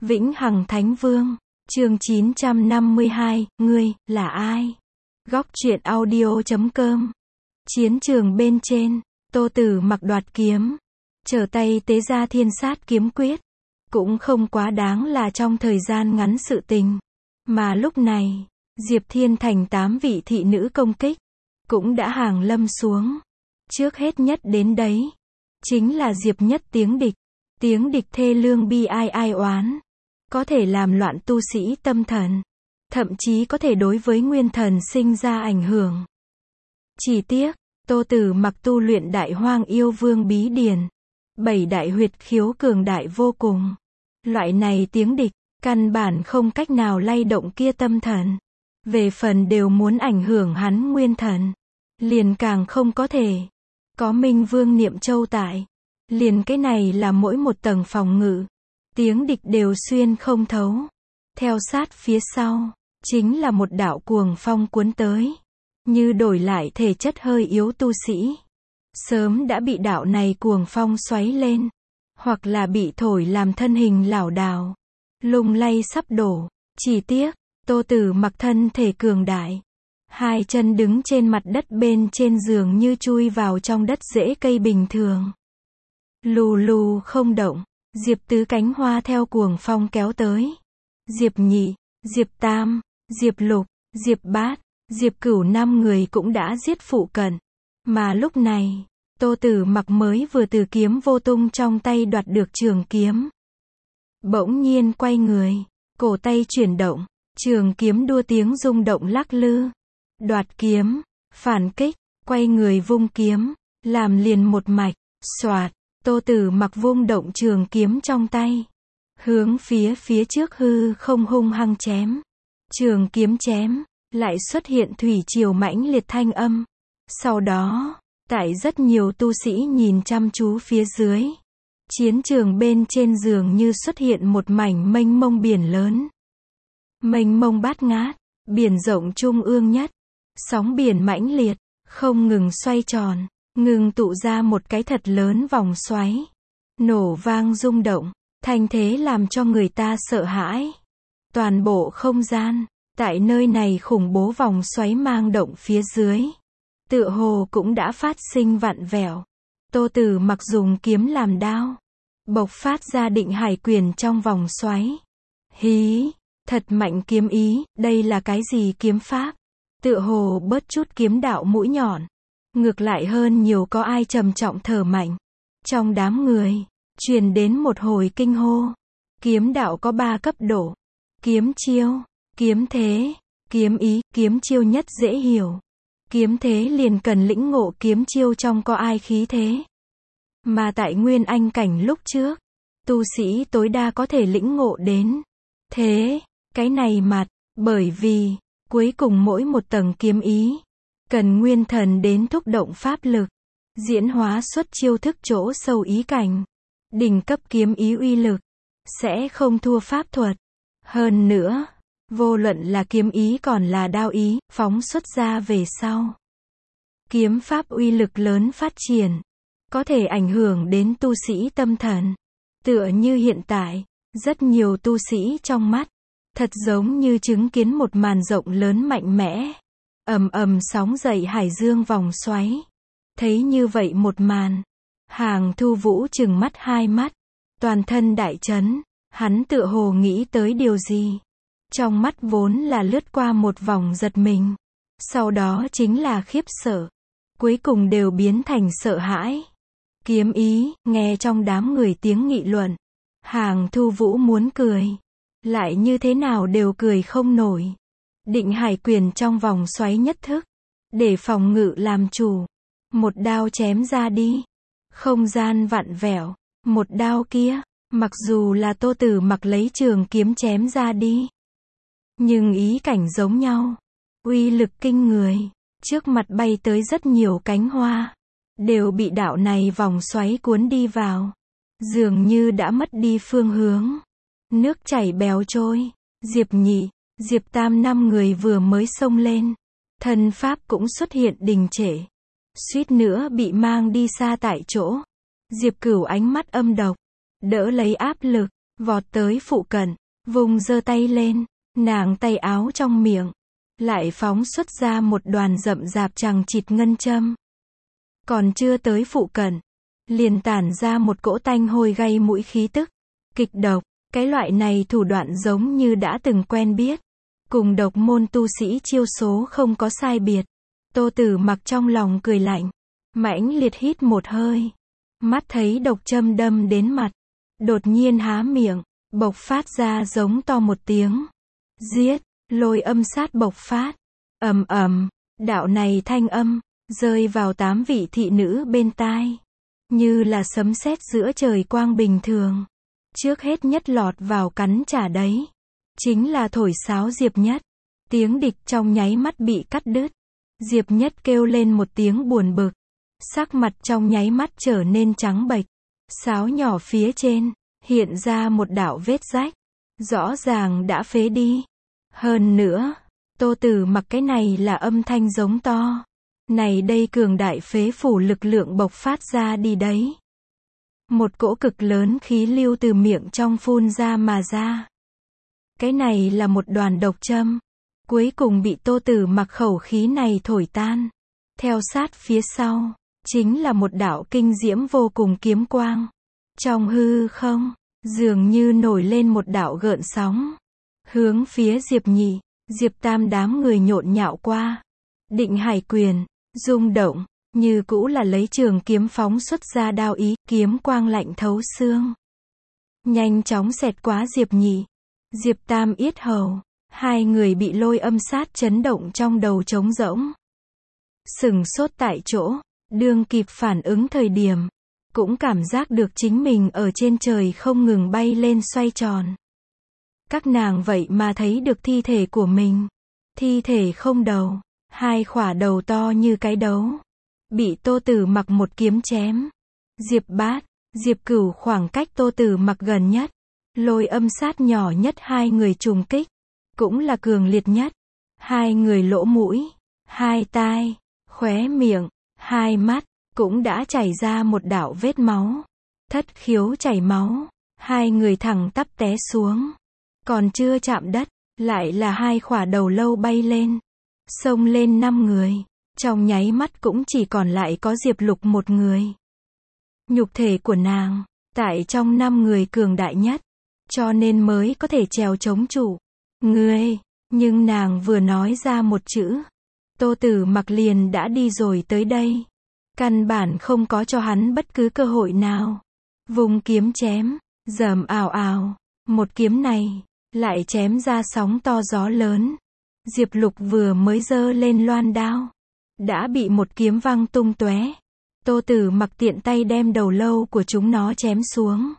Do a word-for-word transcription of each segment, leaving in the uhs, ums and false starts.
Vĩnh Hằng Thánh Vương, chương chín trăm năm mươi hai, ngươi, là ai? Góc truyện audio chấm com. Chiến trường bên trên, Tô Tử Mặc đoạt kiếm, trở tay tế ra thiên sát kiếm quyết. Cũng không quá đáng là trong thời gian ngắn sự tình. Mà lúc này, Diệp Thiên thành tám vị thị nữ công kích, cũng đã hàng lâm xuống. Trước hết nhất đến đấy, chính là Diệp Nhất tiếng địch. Tiếng địch thê lương bi ai ai oán. Có thể làm loạn tu sĩ tâm thần. Thậm chí có thể đối với nguyên thần sinh ra ảnh hưởng. Chỉ tiếc, Tô Tử Mặc tu luyện Đại Hoang Yêu Vương bí điển. Bảy đại huyệt khiếu cường đại vô cùng. Loại này tiếng địch, căn bản không cách nào lay động kia tâm thần. Về phần đều muốn ảnh hưởng hắn nguyên thần. Liền càng không có thể. Có Minh Vương Niệm Châu tại. Liền cái này là mỗi một tầng phòng ngự. Tiếng địch đều xuyên không thấu. Theo sát phía sau, chính là một đạo cuồng phong cuốn tới. Như đổi lại thể chất hơi yếu tu sĩ. Sớm đã bị đạo này cuồng phong xoáy lên. Hoặc là bị thổi làm thân hình lảo đảo. Lung lay sắp đổ. Chỉ tiếc, Tô Tử Mặc thân thể cường đại. Hai chân đứng trên mặt đất bên trên giường như chui vào trong đất rễ cây bình thường. Lù lù không động. Diệp Tứ cánh hoa theo cuồng phong kéo tới. Diệp Nhị, Diệp Tam, Diệp Lục, Diệp Bát, Diệp Cửu năm người cũng đã giết phụ cận. Mà lúc này, Tô Tử Mặc mới vừa từ kiếm vô tung trong tay đoạt được trường kiếm. Bỗng nhiên quay người, cổ tay chuyển động, trường kiếm đua tiếng rung động lắc lư. Đoạt kiếm, phản kích, quay người vung kiếm, làm liền một mạch, xoạt. Tô Tử Mặc vung động trường kiếm trong tay. Hướng phía phía trước hư không hung hăng chém. Trường kiếm chém, lại xuất hiện thủy triều mãnh liệt thanh âm. Sau đó, tại rất nhiều tu sĩ nhìn chăm chú phía dưới. Chiến trường bên trên giường như xuất hiện một mảnh mênh mông biển lớn. Mênh mông bát ngát, biển rộng trung ương nhất. Sóng biển mãnh liệt, không ngừng xoay tròn. Ngừng tụ ra một cái thật lớn vòng xoáy. Nổ vang rung động, thanh thế làm cho người ta sợ hãi. Toàn bộ không gian, tại nơi này khủng bố vòng xoáy mang động phía dưới. Tựa hồ cũng đã phát sinh vặn vẹo. Tô Tử Mặc dùng kiếm làm đao. Bộc phát ra định hải quyền trong vòng xoáy. Hí, thật mạnh kiếm ý, đây là cái gì kiếm pháp? Tựa hồ bớt chút kiếm đạo mũi nhọn. Ngược lại hơn nhiều có ai trầm trọng thở mạnh. Trong đám người, truyền đến một hồi kinh hô. Kiếm đạo có ba cấp độ. Kiếm chiêu, kiếm thế, kiếm ý, kiếm chiêu nhất dễ hiểu. Kiếm thế liền cần lĩnh ngộ kiếm chiêu trong có ai khí thế. Mà tại Nguyên Anh cảnh lúc trước, tu sĩ tối đa có thể lĩnh ngộ đến. Thế, cái này mặt, bởi vì, cuối cùng mỗi một tầng kiếm ý. Cần nguyên thần đến thúc động pháp lực. Diễn hóa xuất chiêu thức chỗ sâu ý cảnh. Đỉnh cấp kiếm ý uy lực. Sẽ không thua pháp thuật. Hơn nữa, vô luận là kiếm ý còn là đao ý, phóng xuất ra về sau. Kiếm pháp uy lực lớn phát triển. Có thể ảnh hưởng đến tu sĩ tâm thần. Tựa như hiện tại, rất nhiều tu sĩ trong mắt. Thật giống như chứng kiến một màn rộng lớn mạnh mẽ. Ầm ầm sóng dậy hải dương vòng xoáy. Thấy như vậy một màn. Hàng Thu Vũ trừng mắt hai mắt. Toàn thân đại chấn. Hắn tựa hồ nghĩ tới điều gì. Trong mắt vốn là lướt qua một vòng giật mình. Sau đó chính là khiếp sợ. Cuối cùng đều biến thành sợ hãi. Kiếm ý, nghe trong đám người tiếng nghị luận. Hàng Thu Vũ muốn cười. Lại như thế nào đều cười không nổi. Định hải quyền trong vòng xoáy nhất thức. Để phòng ngự làm chủ. Một đao chém ra đi. Không gian vặn vẹo. Một đao kia, mặc dù là Tô Tử Mặc lấy trường kiếm chém ra đi. Nhưng ý cảnh giống nhau. Uy lực kinh người. Trước mặt bay tới rất nhiều cánh hoa. Đều bị đạo này vòng xoáy cuốn đi vào. Dường như đã mất đi phương hướng. Nước chảy bèo trôi. Diệp Nhị, Diệp Tam năm người vừa mới xông lên. Thân pháp cũng xuất hiện đình trệ. Suýt nữa bị mang đi xa tại chỗ. Diệp Cửu ánh mắt âm độc. Đỡ lấy áp lực. vọt tới phụ cận, vùng giơ tay lên, nàng tay áo trong miệng, lại phóng xuất ra một đoàn rậm rạp chằng chịt ngân châm. Còn chưa tới phụ cận, liền tản ra một cỗ tanh hôi gây mũi khí tức, kịch độc, cái loại này thủ đoạn giống như đã từng quen biết, cùng độc môn tu sĩ chiêu số không có sai biệt. Tô Tử Mặc trong lòng cười lạnh, mãnh liệt hít một hơi, mắt thấy độc châm đâm đến mặt, đột nhiên há miệng, bộc phát ra giống to một tiếng. Giết, lôi âm sát bộc phát, ầm ầm, đạo này thanh âm, rơi vào tám vị thị nữ bên tai, như là sấm sét giữa trời quang bình thường. Trước hết nhất lọt vào cắn trả đấy, chính là thổi sáo Diệp Nhất. Tiếng địch trong nháy mắt bị cắt đứt. Diệp Nhất kêu lên một tiếng buồn bực, sắc mặt trong nháy mắt trở nên trắng bệch. Sáo nhỏ phía trên, hiện ra một đạo vết rách, rõ ràng đã phế đi. Hơn nữa, Tô Tử Mặc cái này là âm thanh giống to. Này đây cường đại phế phủ lực lượng bộc phát ra đi đấy. Một cỗ cực lớn khí lưu từ miệng trong phun ra mà ra. Cái này là một đoàn độc châm. Cuối cùng bị Tô Tử Mặc khẩu khí này thổi tan. Theo sát phía sau, chính là một đạo kinh diễm vô cùng kiếm quang. Trong hư không, dường như nổi lên một đạo gợn sóng. Hướng phía Diệp Nhị, Diệp Tam đám người nhộn nhạo qua. Định Hải quyền, rung động, như cũ là lấy trường kiếm phóng xuất ra đao ý, kiếm quang lạnh thấu xương. Nhanh chóng xẹt qua Diệp Nhị, Diệp Tam yết hầu, hai người bị lôi âm sát chấn động trong đầu trống rỗng. Sừng sốt tại chỗ, đương kịp phản ứng thời điểm, cũng cảm giác được chính mình ở trên trời không ngừng bay lên xoay tròn. Các nàng vậy mà thấy được thi thể của mình. Thi thể không đầu, hai khỏa đầu to như cái đấu. Bị Tô Tử Mặc một kiếm chém. Diệp Bát, Diệp Cửu khoảng cách Tô Tử Mặc gần nhất. Lôi âm sát nhỏ nhất hai người trùng kích. Cũng là cường liệt nhất. Hai người lỗ mũi, hai tai, khóe miệng, hai mắt, cũng đã chảy ra một đạo vết máu. Thất khiếu chảy máu. Hai người thẳng tắp té xuống. Còn chưa chạm đất, lại là hai khỏa đầu lâu bay lên. Xông lên năm người. Trong nháy mắt cũng chỉ còn lại có Diệp Lục một người. Nhục thể của nàng, tại trong năm người cường đại nhất. Cho nên mới có thể trèo chống trụ. Ngươi, nhưng nàng vừa nói ra một chữ. Tô Tử Mặc liền đã đi rồi tới đây. Căn bản không có cho hắn bất cứ cơ hội nào. Vùng kiếm chém, rầm ào ào. Một kiếm này, lại chém ra sóng to gió lớn. Diệp Lục vừa mới giơ lên loan đao, đã bị một kiếm văng tung tóe. Tô Tử Mặc tiện tay đem đầu lâu của chúng nó chém xuống.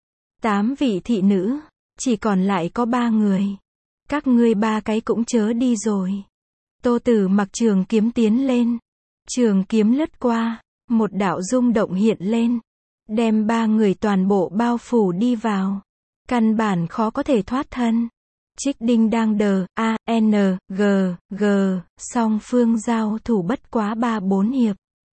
Tám vị thị nữ, chỉ còn lại có ba người. Các ngươi ba cái cũng chớ đi rồi. Tô Tử Mặc trường kiếm tiến lên. Trường kiếm lướt qua, một đạo rung động hiện lên. Đem ba người toàn bộ bao phủ đi vào. Căn bản khó có thể thoát thân. Trích đinh đang đờ, A, N, G, G, song phương giao thủ bất quá ba bốn hiệp.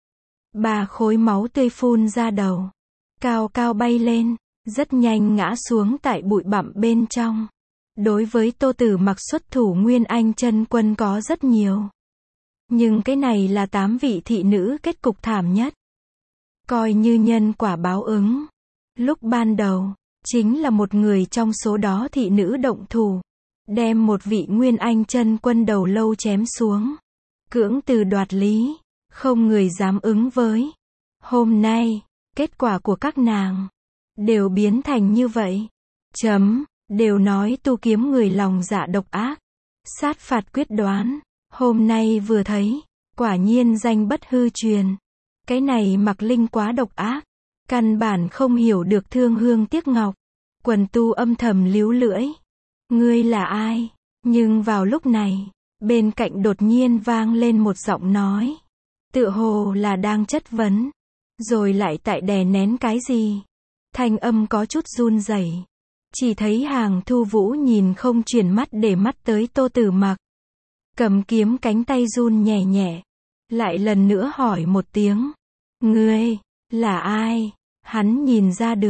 Ba khối máu tươi phun ra đầu. Cao cao bay lên, rất nhanh ngã xuống tại bụi bặm bên trong. Đối với Tô Tử Mặc xuất thủ Nguyên Anh chân quân có rất nhiều. Nhưng cái này là tám vị thị nữ kết cục thảm nhất. Coi như nhân quả báo ứng. Lúc ban đầu, chính là một người trong số đó thị nữ động thủ. Đem một vị Nguyên Anh chân quân đầu lâu chém xuống. Cưỡng từ đoạt lý. Không người dám ứng với. Hôm nay, kết quả của các nàng đều biến thành như vậy. Chấm, đều nói tu kiếm người lòng dạ độc ác. Sát phạt quyết đoán. Hôm nay vừa thấy, quả nhiên danh bất hư truyền. Cái này Mặc Linh quá độc ác. Căn bản không hiểu được thương hương tiếc ngọc. Quần tu âm thầm líu lưỡi. Ngươi là ai? Nhưng vào lúc này, bên cạnh đột nhiên vang lên một giọng nói. Tựa hồ là đang chất vấn. Rồi lại tại đè nén cái gì? Thanh âm có chút run rẩy. Chỉ thấy Hàng Thu Vũ nhìn không chuyển mắt để mắt tới Tô Tử Mặc. Cầm kiếm cánh tay run nhẹ nhẹ. Lại lần nữa hỏi một tiếng. Ngươi, là ai? Hắn nhìn ra được.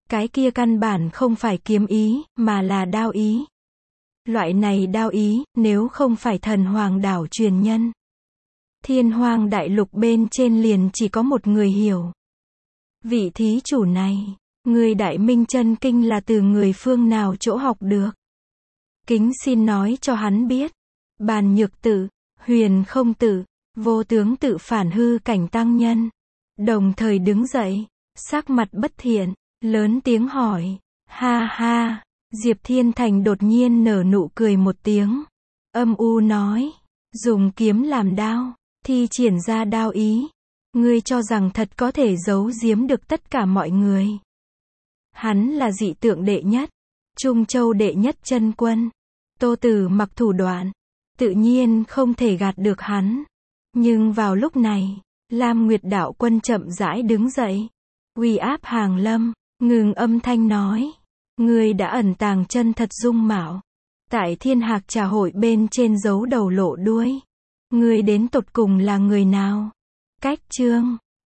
Cái kia căn bản không phải kiếm ý, mà là đao ý. Loại này đao ý, nếu không phải thần hoàng đảo truyền nhân, Thiên Hoang đại lục bên trên liền chỉ có một người hiểu. Vị thí chủ này, người Đại Minh chân kinh là từ người phương nào chỗ học được? Kính xin nói cho hắn biết. Bàn Nhược Tử, Huyền Không Tử, Vô Tướng Tự phản hư cảnh tăng nhân, đồng thời đứng dậy, sắc mặt bất thiện, lớn tiếng hỏi. Ha ha, Diệp Thiên Thành đột nhiên nở nụ cười một tiếng, âm u nói, dùng kiếm làm đao, thi triển ra đao ý, ngươi cho rằng thật có thể giấu giếm được tất cả mọi người. Hắn là dị tượng đệ nhất, Trung Châu đệ nhất chân quân. Tô Tử Mặc thủ đoạn, tự nhiên không thể gạt được hắn. Nhưng vào lúc này, Lam Nguyệt đạo quân chậm rãi đứng dậy, uy áp hàng lâm, ngừng âm thanh nói, ngươi đã ẩn tàng chân thật dung mạo, tại Thiên Hạc Trà hội bên trên giấu đầu lộ đuôi. Ngươi đến tột cùng là người nào? Cách chương